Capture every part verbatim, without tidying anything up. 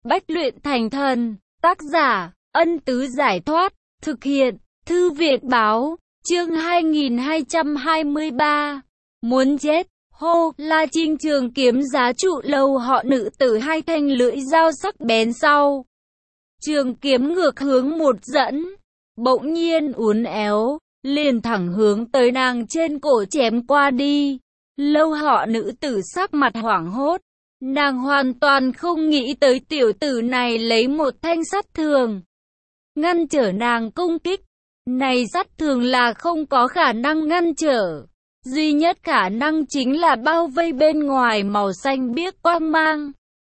Bách luyện thành thần. Tác giả, Ân Tứ Giải Thoát. Thực hiện, Thư viện Báo. Chương hai nghìn hai trăm hai mươi ba. Muốn chết. Hô, La Trinh trường kiếm giá trụ lâu họ nữ tử hai thanh lưỡi dao sắc bén sau. Trường kiếm ngược hướng một dẫn. Bỗng nhiên uốn éo, liền thẳng hướng tới nàng trên cổ chém qua đi. Lâu họ nữ tử sắc mặt hoảng hốt. Nàng hoàn toàn không nghĩ tới tiểu tử này lấy một thanh sắt thường ngăn trở nàng công kích. Này sắt thường là không có khả năng ngăn trở. Duy nhất khả năng chính là bao vây bên ngoài màu xanh biếc quang mang.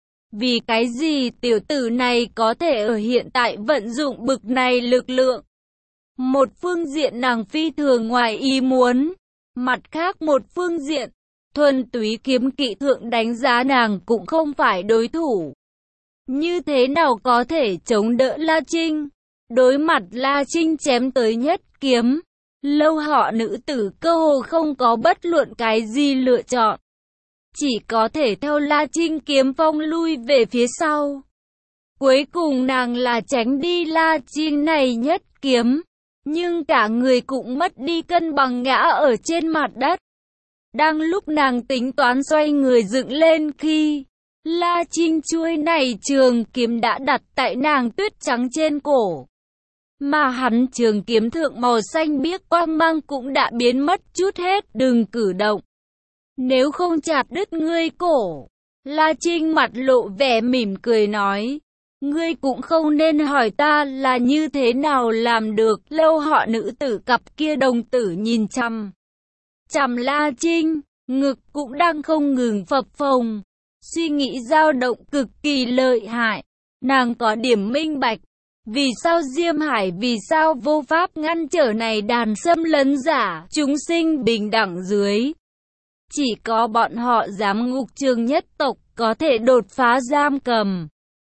Vì cái gì tiểu tử này có thể ở hiện tại vận dụng bực này lực lượng? Một phương diện nàng phi thường ngoài ý muốn. Mặt khác một phương diện, thuần túy kiếm kỵ thượng đánh giá nàng cũng không phải đối thủ. Như thế nào có thể chống đỡ La Trinh? Đối mặt La Trinh chém tới nhất kiếm, lâu họ nữ tử cơ hồ không có bất luận cái gì lựa chọn. Chỉ có thể theo La Trinh kiếm phong lui về phía sau. Cuối cùng nàng là tránh đi La Trinh này nhất kiếm, nhưng cả người cũng mất đi cân bằng ngã ở trên mặt đất. Đang lúc nàng tính toán xoay người dựng lên khi La Trinh chuôi này trường kiếm đã đặt tại nàng tuyết trắng trên cổ. Mà hắn trường kiếm thượng màu xanh biếc quang mang cũng đã biến mất chút hết. Đừng cử động, nếu không chặt đứt ngươi cổ. La Trinh mặt lộ vẻ mỉm cười nói. Ngươi cũng không nên hỏi ta là như thế nào làm được. Lâu họ nữ tử cặp kia đồng tử nhìn chăm chăm La Trinh, ngực cũng đang không ngừng phập phồng. Suy nghĩ dao động cực kỳ lợi hại. Nàng có điểm minh bạch. Vì sao Diêm Hải vì sao vô pháp ngăn trở này đàn xâm lấn giả, chúng sinh bình đẳng dưới. Chỉ có bọn họ giám ngục trường nhất tộc có thể đột phá giam cầm.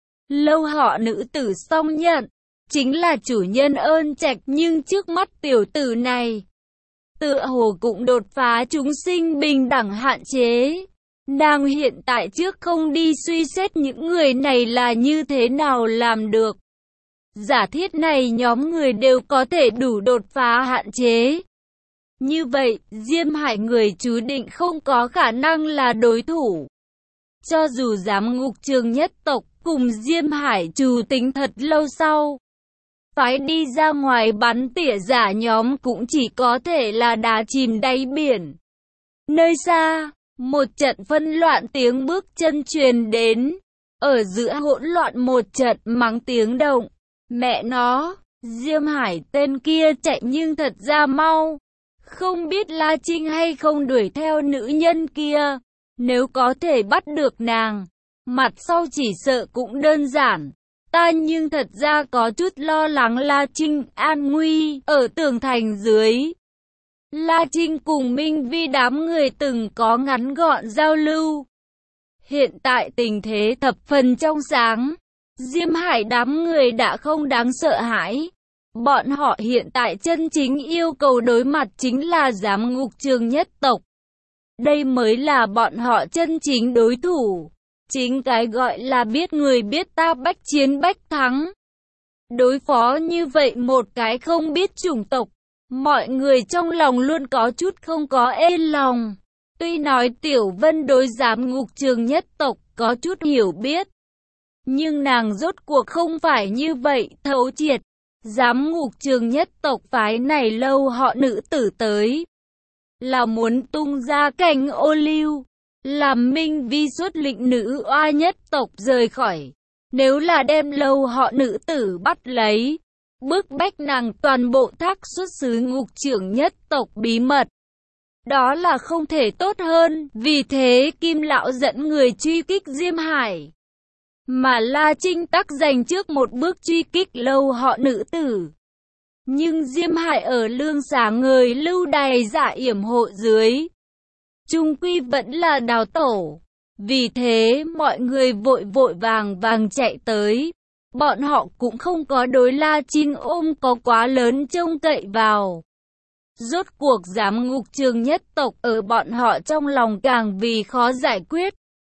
Lâu họ nữ tử song nhận, chính là chủ nhân ơn trạch, nhưng trước mắt tiểu tử này, tựa hồ cũng đột phá chúng sinh bình đẳng hạn chế. Nàng hiện tại trước không đi suy xét những người này là như thế nào làm được. Giả thiết này nhóm người đều có thể đủ đột phá hạn chế. Như vậy, Diêm Hải người chú định không có khả năng là đối thủ. Cho dù giám ngục trường nhất tộc cùng Diêm Hải trù tính thật lâu sau, phái đi ra ngoài bắn tỉa giả nhóm cũng chỉ có thể là đá chìm đáy biển. Nơi xa, một trận phân loạn tiếng bước chân truyền đến. Ở giữa hỗn loạn một trận mắng tiếng động. Mẹ nó, Diêm Hải tên kia chạy nhưng thật ra mau. Không biết La Trinh hay không đuổi theo nữ nhân kia. Nếu có thể bắt được nàng, mặt sau chỉ sợ cũng đơn giản. Ta nhưng thật ra có chút lo lắng La Trinh an nguy. Ở tường thành dưới, La Trinh cùng Minh Vi đám người từng có ngắn gọn giao lưu. Hiện tại tình thế thập phần trong sáng. Diêm Hải đám người đã không đáng sợ hãi. Bọn họ hiện tại chân chính yêu cầu đối mặt chính là giám ngục trường nhất tộc. Đây mới là bọn họ chân chính đối thủ. Chính cái gọi là biết người biết ta, bách chiến bách thắng. Đối phó như vậy một cái không biết chủng tộc, mọi người trong lòng luôn có chút không có ên lòng. Tuy nói Tiểu Vân đối giám ngục trường nhất tộc có chút hiểu biết, nhưng nàng rốt cuộc không phải như vậy thấu triệt. Giám ngục trường nhất tộc phái này lâu họ nữ tử tới, là muốn tung ra cành ô liu, làm Minh Vi xuất lĩnh nữ oa nhất tộc rời khỏi. Nếu là đem lâu họ nữ tử bắt lấy, bức bách nàng toàn bộ thác xuất xứ ngục trưởng nhất tộc bí mật, đó là không thể tốt hơn. Vì thế Kim Lão dẫn người truy kích Diêm Hải, mà La Trinh tắc giành trước một bước truy kích lâu họ nữ tử. Nhưng Diêm Hải ở lương xả người lưu đày giả yểm hộ dưới, chung quy vẫn là đào tổ. Vì thế mọi người vội vội vàng vàng chạy tới. Bọn họ cũng không có đối La Trinh ôm có quá lớn trông cậy vào. Rốt cuộc giám ngục trường nhất tộc ở bọn họ trong lòng càng vì khó giải quyết.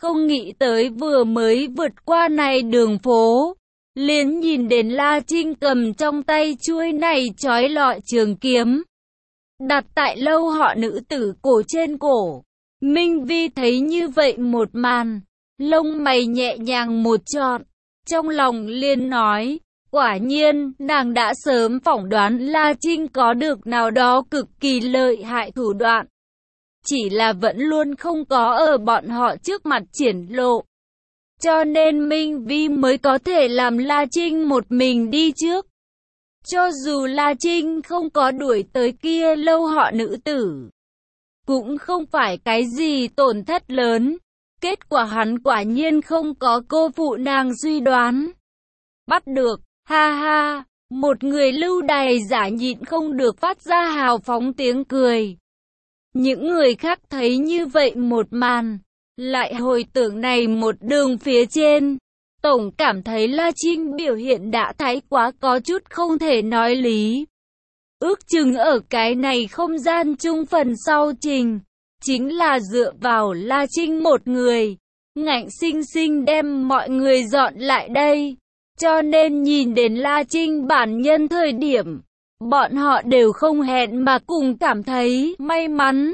không nghĩ tới vừa mới vượt qua này đường phố, liền nhìn đến La Trinh cầm trong tay chuôi này chói lọi trường kiếm, đặt tại Lâu họ nữ tử cổ trên cổ. Minh Vi thấy như vậy một màn, lông mày nhẹ nhàng một trọn, trong lòng liền nói, quả nhiên, nàng đã sớm phỏng đoán La Trinh có được nào đó cực kỳ lợi hại thủ đoạn. Chỉ là vẫn luôn không có ở bọn họ trước mặt triển lộ. Cho nên Minh Vi mới có thể làm La Trinh một mình đi trước. Cho dù La Trinh không có đuổi tới kia Lâu họ nữ tử, cũng không phải cái gì tổn thất lớn. Kết quả hắn quả nhiên không có cô phụ nàng suy đoán. Bắt được, ha ha, một người lưu đày giả nhịn không được phát ra hào phóng tiếng cười. Những người khác thấy như vậy một màn, lại hồi tưởng này một đường phía trên, tổng cảm thấy La Trinh biểu hiện đã thái quá có chút không thể nói lý. Ước chừng ở cái này không gian chung phần sau trình, chính là dựa vào La Trinh một người, ngạnh sinh sinh đem mọi người dọn lại đây. Cho nên nhìn đến La Trinh bản nhân thời điểm, bọn họ đều không hẹn mà cùng cảm thấy may mắn.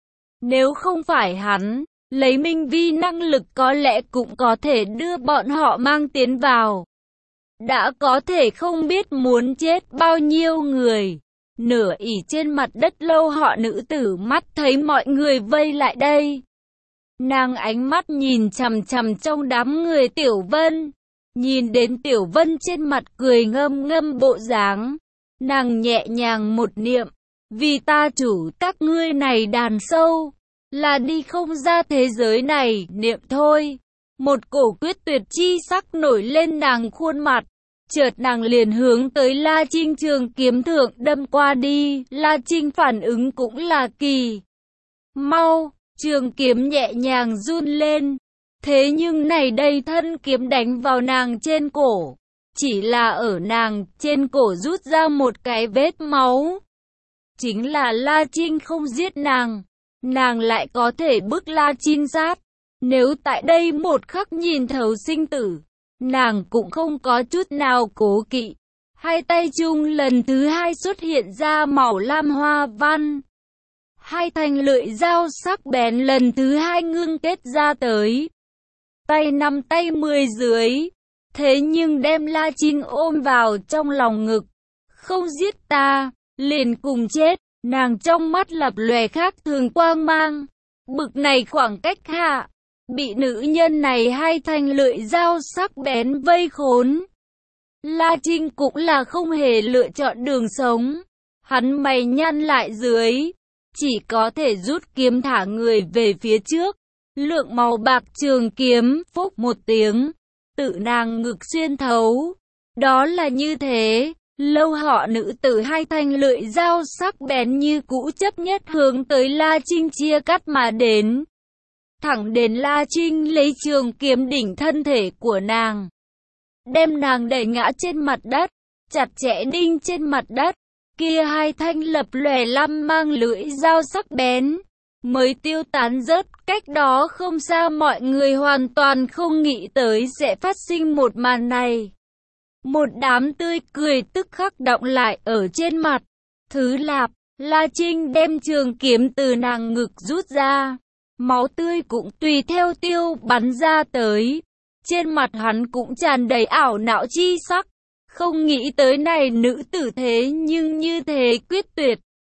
Nếu không phải hắn, lấy Minh Vi năng lực có lẽ cũng có thể đưa bọn họ mang tiến vào. Đã có thể không biết muốn chết bao nhiêu người. Nửa ỉ trên mặt đất Lâu họ nữ tử mắt thấy mọi người vây lại đây. Nàng ánh mắt nhìn chằm chằm trong đám người Tiểu Vân. Nhìn đến Tiểu Vân trên mặt cười ngâm ngâm bộ dáng, nàng nhẹ nhàng một niệm, vì ta chủ các ngươi này đàn sâu, là đi không ra thế giới này, niệm thôi. Một cổ quyết tuyệt chi sắc nổi lên nàng khuôn mặt, chợt nàng liền hướng tới La Trinh trường kiếm thượng đâm qua đi. La Trinh phản ứng cũng là kỳ mau, trường kiếm nhẹ nhàng run lên. Thế nhưng này đây thân kiếm đánh vào nàng trên cổ, chỉ là ở nàng trên cổ rút ra một cái vết máu. Chính là La Trinh không giết nàng, nàng lại có thể bức La Trinh sát. Nếu tại đây một khắc nhìn thấu sinh tử, nàng cũng không có chút nào cố kỵ. Hai tay chung lần thứ hai xuất hiện ra màu lam hoa văn. Hai thanh lưỡi dao sắc bén lần thứ hai ngưng kết ra tới. Tay năm tay mười dưới, thế nhưng đem La Trinh ôm vào trong lòng ngực. Không giết ta, liền cùng chết. Nàng trong mắt lập lòe khác thường quang mang. Bực này khoảng cách hạ, bị nữ nhân này hai thanh lưỡi dao sắc bén vây khốn. La Trinh cũng là không hề lựa chọn đường sống. Hắn mày nhăn lại dưới, chỉ có thể rút kiếm thả người về phía trước. Lượng màu bạc trường kiếm phốc một tiếng, tự nàng ngực xuyên thấu. Đó là như thế, Lâu họ nữ tử hai thanh lưỡi dao sắc bén như cũ chấp nhất hướng tới La Trinh chia cắt mà đến. Thẳng đến La Trinh lấy trường kiếm đỉnh thân thể của nàng, đem nàng đẩy ngã trên mặt đất, chặt chẽ đinh trên mặt đất. Kia hai thanh lập lòe lam mang lưỡi dao sắc bén mới tiêu tán rớt. Cách đó không xa mọi người hoàn toàn không nghĩ tới sẽ phát sinh một màn này. Một đám tươi cười tức khắc đọng lại ở trên mặt. Thứ lạp, La Trinh đem trường kiếm từ nàng ngực rút ra. Máu tươi cũng tùy theo tiêu bắn ra tới. Trên mặt hắn cũng tràn đầy ảo não chi sắc. Không nghĩ tới này nữ tử thế nhưng như thế quyết tuyệt.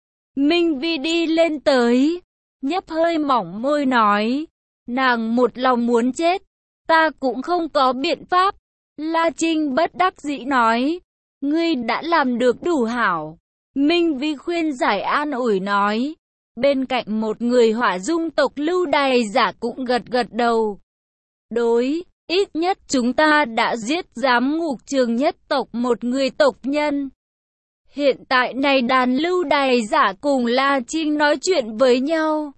Minh Vi đi lên tới, nhấp hơi mỏng môi nói, nàng một lòng muốn chết, ta cũng không có biện pháp. La Trinh bất đắc dĩ nói, ngươi đã làm được đủ hảo. Minh Vi khuyên giải an ủi nói, bên cạnh một người Hỏa Dung tộc lưu đày giả cũng gật gật đầu. Đối, ít nhất chúng ta đã giết giám ngục trường nhất tộc một người tộc nhân. Hiện tại này đàn lưu đày giả cùng La Trinh nói chuyện với nhau,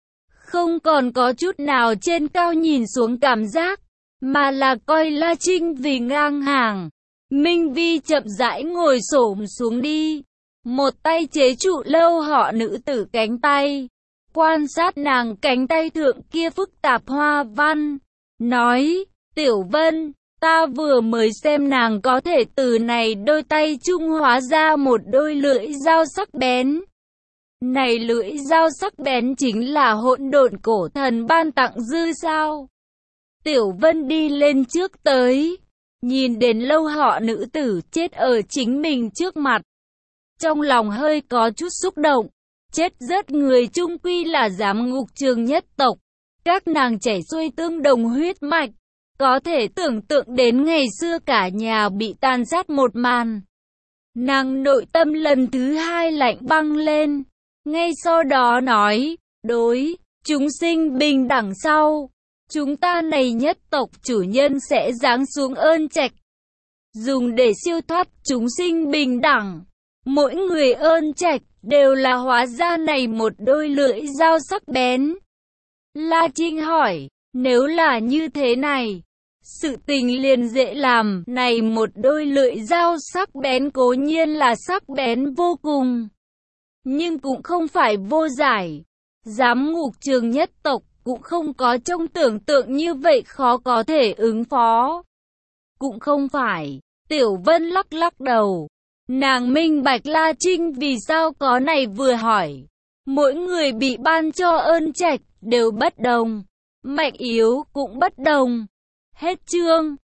không còn có chút nào trên cao nhìn xuống cảm giác, mà là coi La Trinh vì ngang hàng. Minh Vi chậm rãi ngồi xổm xuống đi, một tay chế trụ Lâu họ nữ tử cánh tay, quan sát nàng cánh tay thượng kia phức tạp hoa văn. nói, Tiểu Vân, ta vừa mới xem nàng có thể từ này đôi tay trung hóa ra một đôi lưỡi dao sắc bén. Này lưỡi dao sắc bén chính là hỗn độn cổ thần ban tặng dư sao? Tiểu Vân đi lên trước tới, nhìn đến lâu họ nữ tử chết ở chính mình trước mặt. Trong lòng hơi có chút xúc động, chết rất người chung quy là giám ngục trường nhất tộc. Các nàng chảy xuôi tương đồng huyết mạch, có thể tưởng tượng đến ngày xưa cả nhà bị tàn sát một màn. Nàng nội tâm lần thứ hai lạnh băng lên, ngay sau đó nói, đối, chúng sinh bình đẳng sau. Chúng ta này nhất tộc chủ nhân sẽ giáng xuống ơn trạch, dùng để siêu thoát chúng sinh bình đẳng. Mỗi người ơn trạch đều là hóa ra này một đôi lưỡi dao sắc bén. La Trinh hỏi, nếu là như thế này, sự tình liền dễ làm. Này một đôi lưỡi dao sắc bén cố nhiên là sắc bén vô cùng, nhưng cũng không phải vô giải. Giám ngục trường nhất tộc cũng không có trong tưởng tượng như vậy khó có thể ứng phó. Cũng không phải. Tiểu Vân lắc lắc đầu. Nàng minh bạch La Trinh vì sao có này vừa hỏi. Mỗi người bị ban cho ơn trạch đều bất đồng, mạnh yếu cũng bất đồng. Hết chương.